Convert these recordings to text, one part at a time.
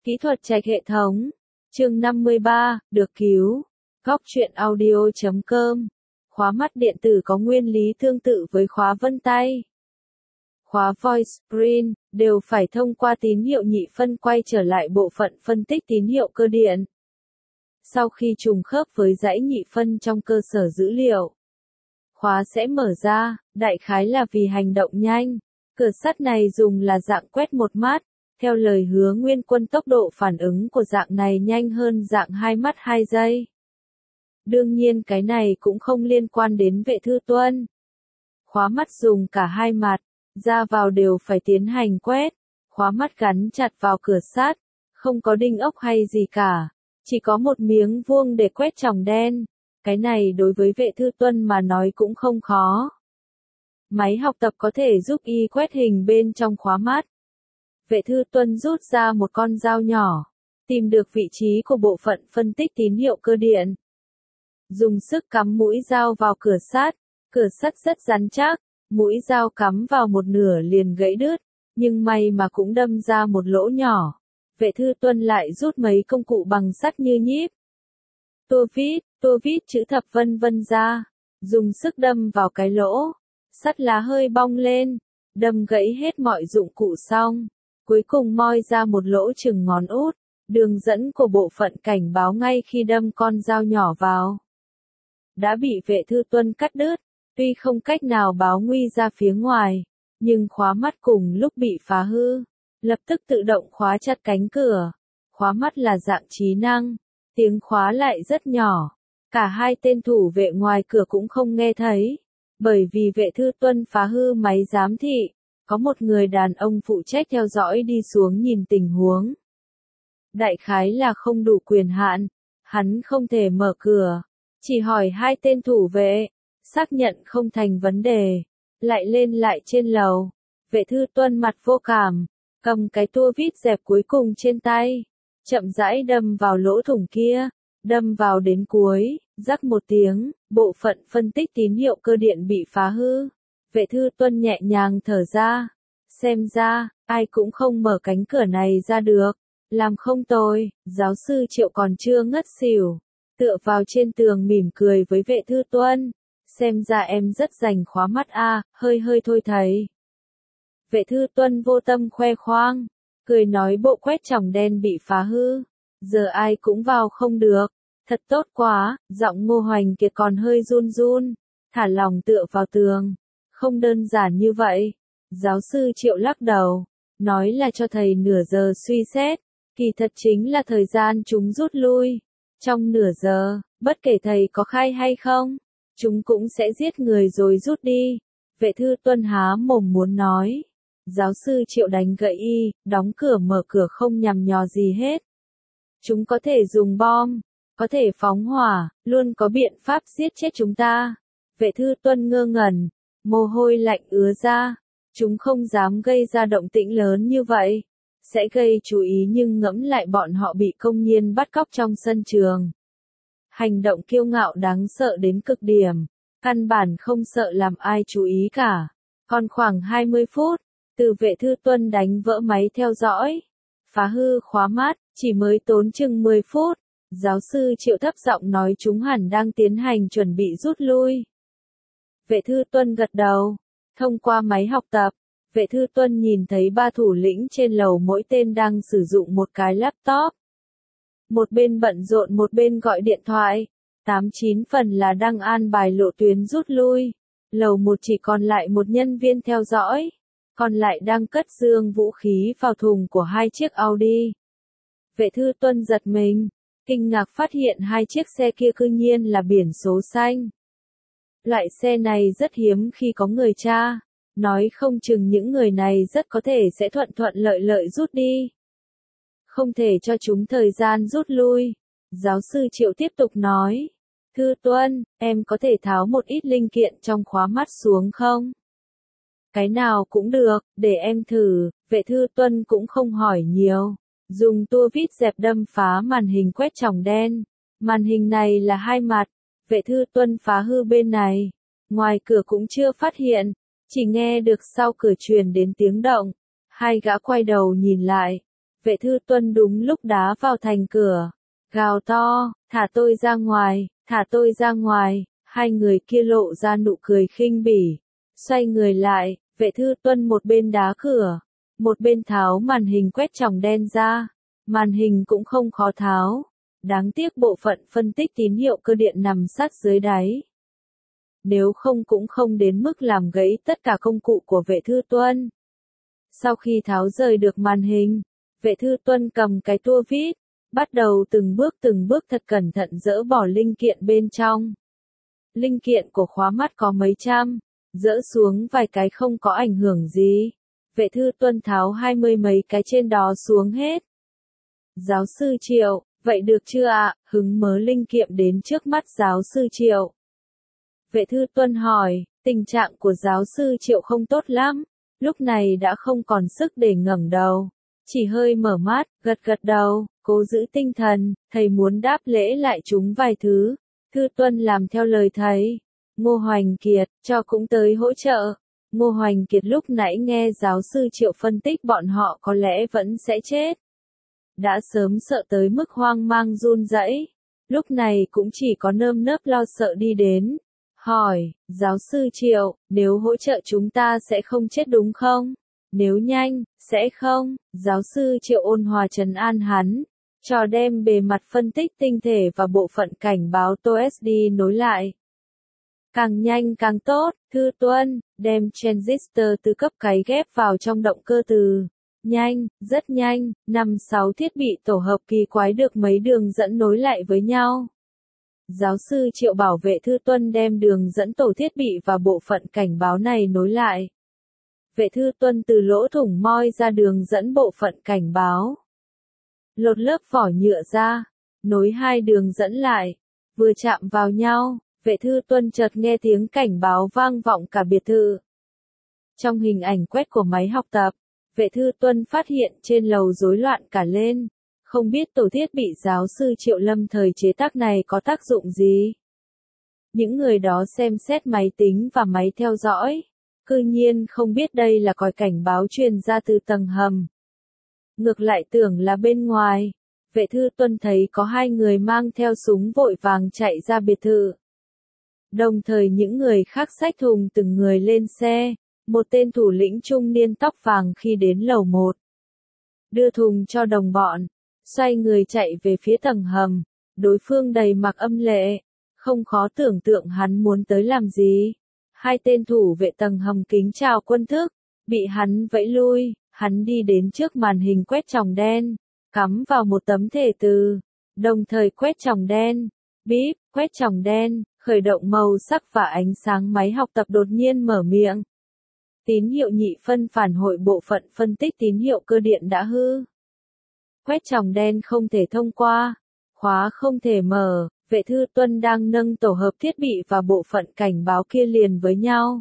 Kỹ thuật trạch hệ thống. Chương 53, được cứu. Góc truyện audio.com. Khóa mắt điện tử có nguyên lý tương tự với khóa vân tay. Khóa voice print đều phải thông qua tín hiệu nhị phân quay trở lại bộ phận phân tích tín hiệu cơ điện. Sau khi trùng khớp với dãy nhị phân trong cơ sở dữ liệu, khóa sẽ mở ra, đại khái là vì hành động nhanh. Cửa sắt này dùng là dạng quét một mắt. Theo lời hứa Nguyên Quân, tốc độ phản ứng của dạng này nhanh hơn dạng 2 mắt 2 giây. Đương nhiên cái này cũng không liên quan đến Vệ Thư Tuân. Khóa mắt dùng cả hai mặt, ra vào đều phải tiến hành quét. Khóa mắt gắn chặt vào cửa sắt, không có đinh ốc hay gì cả, chỉ có một miếng vuông để quét tròng đen. Cái này đối với Vệ Thư Tuân mà nói cũng không khó. Máy học tập có thể giúp y quét hình bên trong khóa mắt. Vệ Thư Tuân rút ra một con dao nhỏ, tìm được vị trí của bộ phận phân tích tín hiệu cơ điện. Dùng sức cắm mũi dao vào cửa sắt rất rắn chắc, mũi dao cắm vào một nửa liền gãy đứt, nhưng may mà cũng đâm ra một lỗ nhỏ. Vệ Thư Tuân lại rút mấy công cụ bằng sắt như nhíp, tua vít, chữ thập vân vân ra, dùng sức đâm vào cái lỗ, sắt lá hơi bong lên, đâm gãy hết mọi dụng cụ xong. Cuối cùng moi ra một lỗ chừng ngón út, đường dẫn của bộ phận cảnh báo ngay khi đâm con dao nhỏ vào. Đã bị Vệ Thư Tuân cắt đứt, tuy không cách nào báo nguy ra phía ngoài, nhưng khóa mắt cùng lúc bị phá hư, lập tức tự động khóa chặt cánh cửa. Khóa mắt là dạng trí năng, tiếng khóa lại rất nhỏ, cả hai tên thủ vệ ngoài cửa cũng không nghe thấy, bởi vì Vệ Thư Tuân phá hư máy giám thị. Có một người đàn ông phụ trách theo dõi đi xuống nhìn tình huống. Đại khái là không đủ quyền hạn, hắn không thể mở cửa, chỉ hỏi hai tên thủ vệ, xác nhận không thành vấn đề, lại lên lại trên lầu. Vệ Thư Tuân mặt vô cảm, cầm cái tua vít dẹp cuối cùng trên tay, chậm rãi đâm vào lỗ thủng kia, đâm vào đến cuối, rắc một tiếng, bộ phận phân tích tín hiệu cơ điện bị phá hư. Vệ Thư Tuân nhẹ nhàng thở ra, xem ra, ai cũng không mở cánh cửa này ra được, làm không tồi. Giáo sư Triệu còn chưa ngất xỉu, tựa vào trên tường mỉm cười với Vệ Thư Tuân, xem ra em rất rành khóa mắt a, hơi thôi thầy. Vệ Thư Tuân vô tâm khoe khoang, cười nói bộ quét tròng đen bị phá hư, giờ ai cũng vào không được, thật tốt quá. Giọng Ngô Hoành Kiệt còn hơi run run, thả lòng tựa vào tường. Không đơn giản như vậy. Giáo sư Triệu lắc đầu, nói là cho thầy nửa giờ suy xét, kỳ thật chính là thời gian chúng rút lui. Trong nửa giờ, bất kể thầy có khai hay không, chúng cũng sẽ giết người rồi rút đi. Vệ Thư Tuân há mồm muốn nói. Giáo sư Triệu đánh gậy y, đóng cửa mở cửa không nhằm nhò gì hết. Chúng có thể dùng bom, có thể phóng hỏa, luôn có biện pháp giết chết chúng ta. Vệ Thư Tuân ngơ ngẩn, mồ hôi lạnh ứa ra. Chúng không dám gây ra động tĩnh lớn như vậy, sẽ gây chú ý, nhưng ngẫm lại bọn họ bị công nhiên bắt cóc trong sân trường. Hành động kiêu ngạo đáng sợ đến cực điểm, căn bản không sợ làm ai chú ý cả. Còn khoảng 20 phút, từ Vệ Thư Tuân đánh vỡ máy theo dõi, phá hư khóa mắt, chỉ mới tốn chừng 10 phút. Giáo sư Triệu thấp giọng nói chúng hẳn đang tiến hành chuẩn bị rút lui. Vệ Thư Tuân gật đầu. Thông qua máy học tập, Vệ Thư Tuân nhìn thấy ba thủ lĩnh trên lầu mỗi tên đang sử dụng một cái laptop. Một bên bận rộn một bên gọi điện thoại, 8-9 phần là đang an bài lộ tuyến rút lui. Lầu 1 chỉ còn lại một nhân viên theo dõi, còn lại đang cất dương vũ khí vào thùng của hai chiếc Audi. Vệ Thư Tuân giật mình, kinh ngạc phát hiện hai chiếc xe kia cư nhiên là biển số xanh. Loại xe này rất hiếm khi có người tra, nói không chừng những người này rất có thể sẽ thuận lợi rút đi. Không thể cho chúng thời gian rút lui. Giáo sư Triệu tiếp tục nói, Thư Tuân, em có thể tháo một ít linh kiện trong khóa mắt xuống không? Cái nào cũng được, để em thử. Vệ Thư Tuân cũng không hỏi nhiều, dùng tua vít dẹp đâm phá màn hình quét tròng đen. Màn hình này là hai mặt. Vệ Thư Tuân phá hư bên này, ngoài cửa cũng chưa phát hiện, chỉ nghe được sau cửa truyền đến tiếng động. Hai gã quay đầu nhìn lại, Vệ Thư Tuân đúng lúc đá vào thành cửa, gào to, thả tôi ra ngoài, thả tôi ra ngoài. Hai người kia lộ ra nụ cười khinh bỉ, xoay người lại, Vệ Thư Tuân một bên đá cửa, một bên tháo màn hình quét tròng đen ra. Màn hình cũng không khó tháo, đáng tiếc bộ phận phân tích tín hiệu cơ điện nằm sát dưới đáy. Nếu không cũng không đến mức làm gãy tất cả công cụ của Vệ Thư Tuân. Sau khi tháo rời được màn hình, Vệ Thư Tuân cầm cái tua vít, bắt đầu từng bước thật cẩn thận dỡ bỏ linh kiện bên trong. Linh kiện của khóa mắt có mấy trăm, dỡ xuống vài cái không có ảnh hưởng gì. Vệ Thư Tuân tháo 20 mấy cái trên đó xuống hết. Giáo sư Triệu, vậy được chưa ạ? Hứng mớ linh kiện đến trước mắt giáo sư Triệu. Vệ Thư Tuân hỏi, tình trạng của giáo sư Triệu không tốt lắm, lúc này đã không còn sức để ngẩng đầu, chỉ hơi mở mắt, gật gật đầu, cố giữ tinh thần, thầy muốn đáp lễ lại chúng vài thứ. Thư Tuân làm theo lời thầy. Ngô Hoành Kiệt, cho cũng tới hỗ trợ. Ngô Hoành Kiệt lúc nãy nghe giáo sư Triệu phân tích bọn họ có lẽ vẫn sẽ chết. Đã sớm sợ tới mức hoang mang run rẩy, lúc này cũng chỉ có nơm nớp lo sợ đi đến. Hỏi, giáo sư Triệu, nếu hỗ trợ chúng ta sẽ không chết đúng không? Nếu nhanh, sẽ không. Giáo sư Triệu ôn hòa trấn an hắn, cho đem bề mặt phân tích tinh thể và bộ phận cảnh báo TOSD nối lại. Càng nhanh càng tốt, Thư Tuân, đem transistor từ cấp cái ghép vào trong động cơ từ. Nhanh, rất nhanh, 5-6 thiết bị tổ hợp kỳ quái được mấy đường dẫn nối lại với nhau. Giáo sư Triệu bảo Vệ Thư Tuân đem đường dẫn tổ thiết bị và bộ phận cảnh báo này nối lại. Vệ Thư Tuân từ lỗ thủng moi ra đường dẫn bộ phận cảnh báo. Lột lớp vỏ nhựa ra, nối hai đường dẫn lại, vừa chạm vào nhau, Vệ Thư Tuân chợt nghe tiếng cảnh báo vang vọng cả biệt thự. Trong hình ảnh quét của máy học tập, Vệ Thư Tuân phát hiện trên lầu rối loạn cả lên, không biết tổ thiết bị giáo sư Triệu lâm thời chế tác này có tác dụng gì. Những người đó xem xét máy tính và máy theo dõi, cư nhiên không biết đây là còi cảnh báo truyền ra từ tầng hầm. Ngược lại tưởng là bên ngoài, Vệ Thư Tuân thấy có hai người mang theo súng vội vàng chạy ra biệt thự. Đồng thời những người khác xách thùng từng người lên xe, một tên thủ lĩnh trung niên tóc vàng khi đến lầu 1. Đưa thùng cho đồng bọn, xoay người chạy về phía tầng hầm, đối phương đầy mặc âm lệ, không khó tưởng tượng hắn muốn tới làm gì. Hai tên thủ vệ tầng hầm kính chào quân thức, bị hắn vẫy lui, hắn đi đến trước màn hình quét tròng đen, cắm vào một tấm thẻ từ, đồng thời quét tròng đen, bíp, quét tròng đen, khởi động màu sắc và ánh sáng máy học tập đột nhiên mở miệng. Tín hiệu nhị phân phản hội bộ phận phân tích tín hiệu cơ điện đã hư. Quét tròng đen không thể thông qua, khóa không thể mở. Vệ Thư Tuân đang nâng tổ hợp thiết bị và bộ phận cảnh báo kia liền với nhau.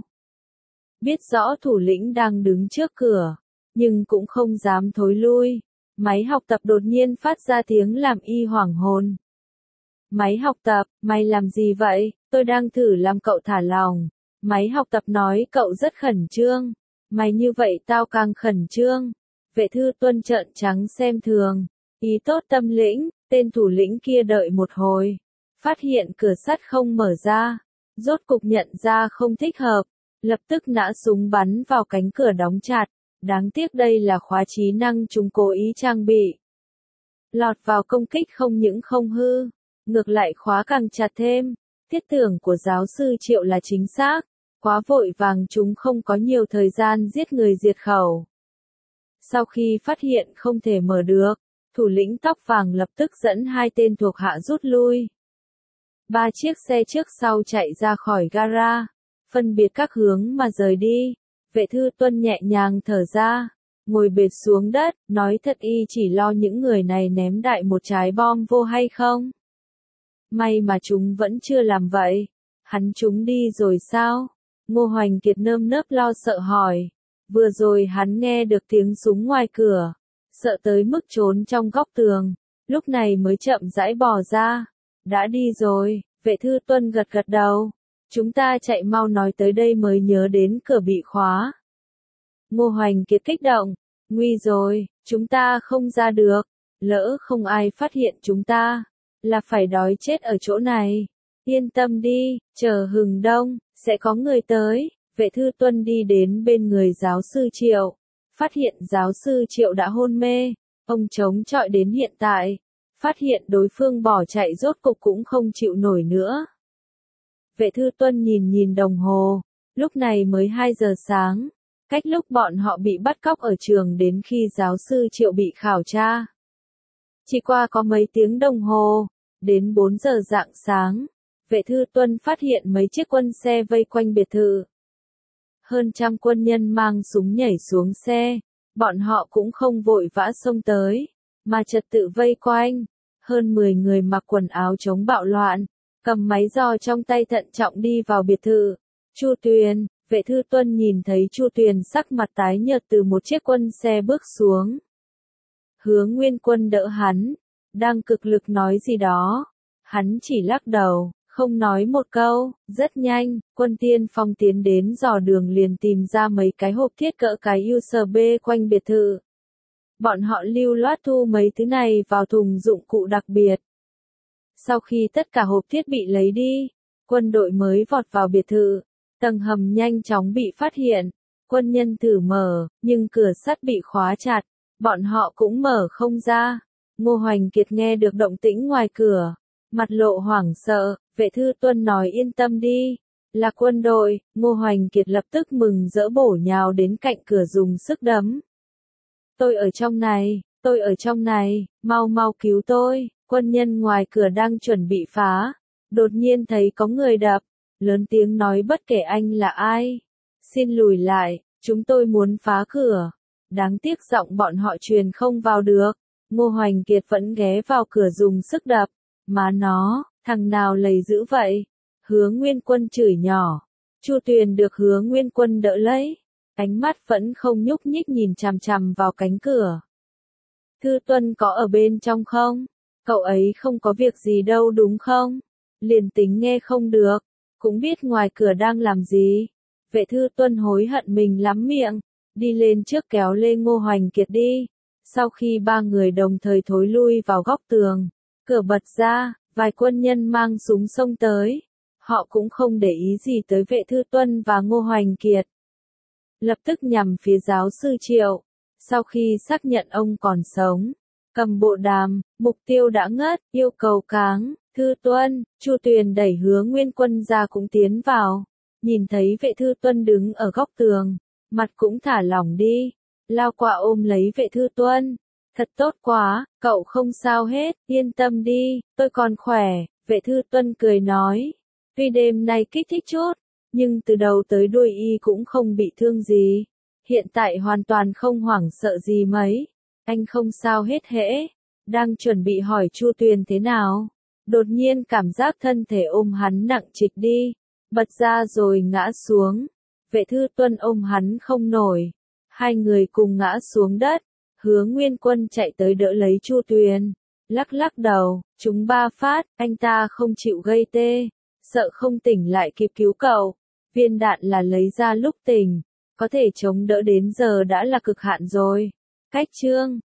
Biết rõ thủ lĩnh đang đứng trước cửa, nhưng cũng không dám thối lui. Máy học tập đột nhiên phát ra tiếng làm y hoảng hồn. Máy học tập, mày làm gì vậy? Tôi đang thử làm cậu thả lòng. Máy học tập nói cậu rất khẩn trương. Mày như vậy tao càng khẩn trương. Vệ Thư Tuân trợn trắng xem thường. Ý tốt tâm lĩnh, tên thủ lĩnh kia đợi một hồi. Phát hiện cửa sắt không mở ra. Rốt cục nhận ra không thích hợp. Lập tức nã súng bắn vào cánh cửa đóng chặt. Đáng tiếc đây là khóa trí năng chúng cố ý trang bị. Lọt vào công kích không những không hư, ngược lại khóa càng chặt thêm. Thiết tưởng của giáo sư Triệu là chính xác. Quá vội vàng chúng không có nhiều thời gian giết người diệt khẩu. Sau khi phát hiện không thể mở được, thủ lĩnh tóc vàng lập tức dẫn hai tên thuộc hạ rút lui. 3 chiếc xe trước sau chạy ra khỏi gara, phân biệt các hướng mà rời đi. Vệ Thư Tuân nhẹ nhàng thở ra, ngồi bệt xuống đất, nói thật y chỉ lo những người này ném đại một trái bom vô hay không. May mà chúng vẫn chưa làm vậy. Hắn chúng đi rồi sao? Ngô Hoành Kiệt nơm nớp lo sợ hỏi. Vừa rồi hắn nghe được tiếng súng ngoài cửa, sợ tới mức trốn trong góc tường, lúc này mới chậm rãi bò ra. Đã đi rồi, Vệ Thư Tuân gật gật đầu. Chúng ta chạy mau, nói tới đây mới nhớ đến cửa bị khóa. Ngô Hoành Kiệt kích động. Nguy rồi, chúng ta không ra được, lỡ không ai phát hiện chúng ta, là phải đói chết ở chỗ này. Yên tâm đi, chờ hừng đông, sẽ có người tới. Vệ Thư Tuân đi đến bên người giáo sư Triệu, phát hiện giáo sư Triệu đã hôn mê, ông chống chọi đến hiện tại, phát hiện đối phương bỏ chạy rốt cục cũng không chịu nổi nữa. Vệ Thư Tuân nhìn nhìn đồng hồ, lúc này mới 2 giờ sáng, cách lúc bọn họ bị bắt cóc ở trường đến khi giáo sư Triệu bị khảo tra. Chỉ qua có mấy tiếng đồng hồ, đến 4 giờ rạng sáng, Vệ Thư Tuân phát hiện mấy chiếc quân xe vây quanh biệt thự. Hơn trăm quân nhân mang súng nhảy xuống xe, bọn họ cũng không vội vã xông tới, mà trật tự vây quanh. Hơn 10 người mặc quần áo chống bạo loạn, cầm máy roi trong tay thận trọng đi vào biệt thự. Chu Tuyền, Vệ Thư Tuân nhìn thấy Chu Tuyền sắc mặt tái nhợt từ một chiếc quân xe bước xuống. Hứa Nguyên Quân đỡ hắn, đang cực lực nói gì đó. Hắn chỉ lắc đầu, không nói một câu. Rất nhanh, quân tiên phong tiến đến dò đường liền tìm ra mấy cái hộp thiết cỡ cái USB quanh biệt thự. Bọn họ lưu loát thu mấy thứ này vào thùng dụng cụ đặc biệt. Sau khi tất cả hộp thiết bị lấy đi, quân đội mới vọt vào biệt thự. Tầng hầm nhanh chóng bị phát hiện. Quân nhân thử mở, nhưng cửa sắt bị khóa chặt. Bọn họ cũng mở không ra. Ngô Hoành Kiệt nghe được động tĩnh ngoài cửa, mặt lộ hoảng sợ. Vệ Thư Tuân nói yên tâm đi, là quân đội. Ngô Hoành Kiệt lập tức mừng rỡ bổ nhào đến cạnh cửa dùng sức đấm. Tôi ở trong này, mau mau cứu tôi. Quân nhân ngoài cửa đang chuẩn bị phá, đột nhiên thấy có người đập, lớn tiếng nói bất kể anh là ai, xin lùi lại, chúng tôi muốn phá cửa. Đáng tiếc giọng bọn họ truyền không vào được. Ngô Hoành Kiệt vẫn ghé vào cửa dùng sức đập. Má nó, thằng nào lầy dữ vậy? Hứa Nguyên Quân chửi nhỏ. Chu Tuyền được Hứa Nguyên Quân đỡ lấy, ánh mắt vẫn không nhúc nhích nhìn chằm chằm vào cánh cửa. Thư Tuân có ở bên trong không? Cậu ấy không có việc gì đâu đúng không? Liền tính nghe không được, cũng biết ngoài cửa đang làm gì. Vệ Thư Tuân hối hận mình lắm miệng, đi lên trước kéo lê Ngô Hoành Kiệt đi. Sau khi ba người đồng thời thối lui vào góc tường, cửa bật ra, vài quân nhân mang súng xông tới. Họ cũng không để ý gì tới Vệ Thư Tuân và Ngô Hoành Kiệt. Lập tức nhằm phía giáo sư Triệu. Sau khi xác nhận ông còn sống, cầm bộ đàm, mục tiêu đã ngất, yêu cầu cáng. Thư Tuân, Chu Tuyền đẩy Hứa Nguyên Quân ra cũng tiến vào. Nhìn thấy Vệ Thư Tuân đứng ở góc tường, mặt cũng thả lỏng đi. Lao qua ôm lấy Vệ Thư Tuân. Thật tốt quá, cậu không sao hết, yên tâm đi, tôi còn khỏe. Vệ Thư Tuân cười nói. Tuy đêm nay kích thích chút, nhưng từ đầu tới đuôi y cũng không bị thương gì. Hiện tại hoàn toàn không hoảng sợ gì mấy. Anh không sao hết hễ. Đang chuẩn bị hỏi Chu Tuyền thế nào. Đột nhiên cảm giác thân thể ôm hắn nặng trịch đi. Bật ra rồi ngã xuống. Vệ Thư Tuân ôm hắn không nổi. Hai người cùng ngã xuống đất. Hứa Nguyên Quân chạy tới đỡ lấy Chu Tuyền. Lắc lắc đầu, chúng 3 phát, anh ta không chịu gây tê. Sợ không tỉnh lại kịp cứu cậu. Viên đạn là lấy ra lúc tỉnh. Có thể chống đỡ đến giờ đã là cực hạn rồi. Cách chương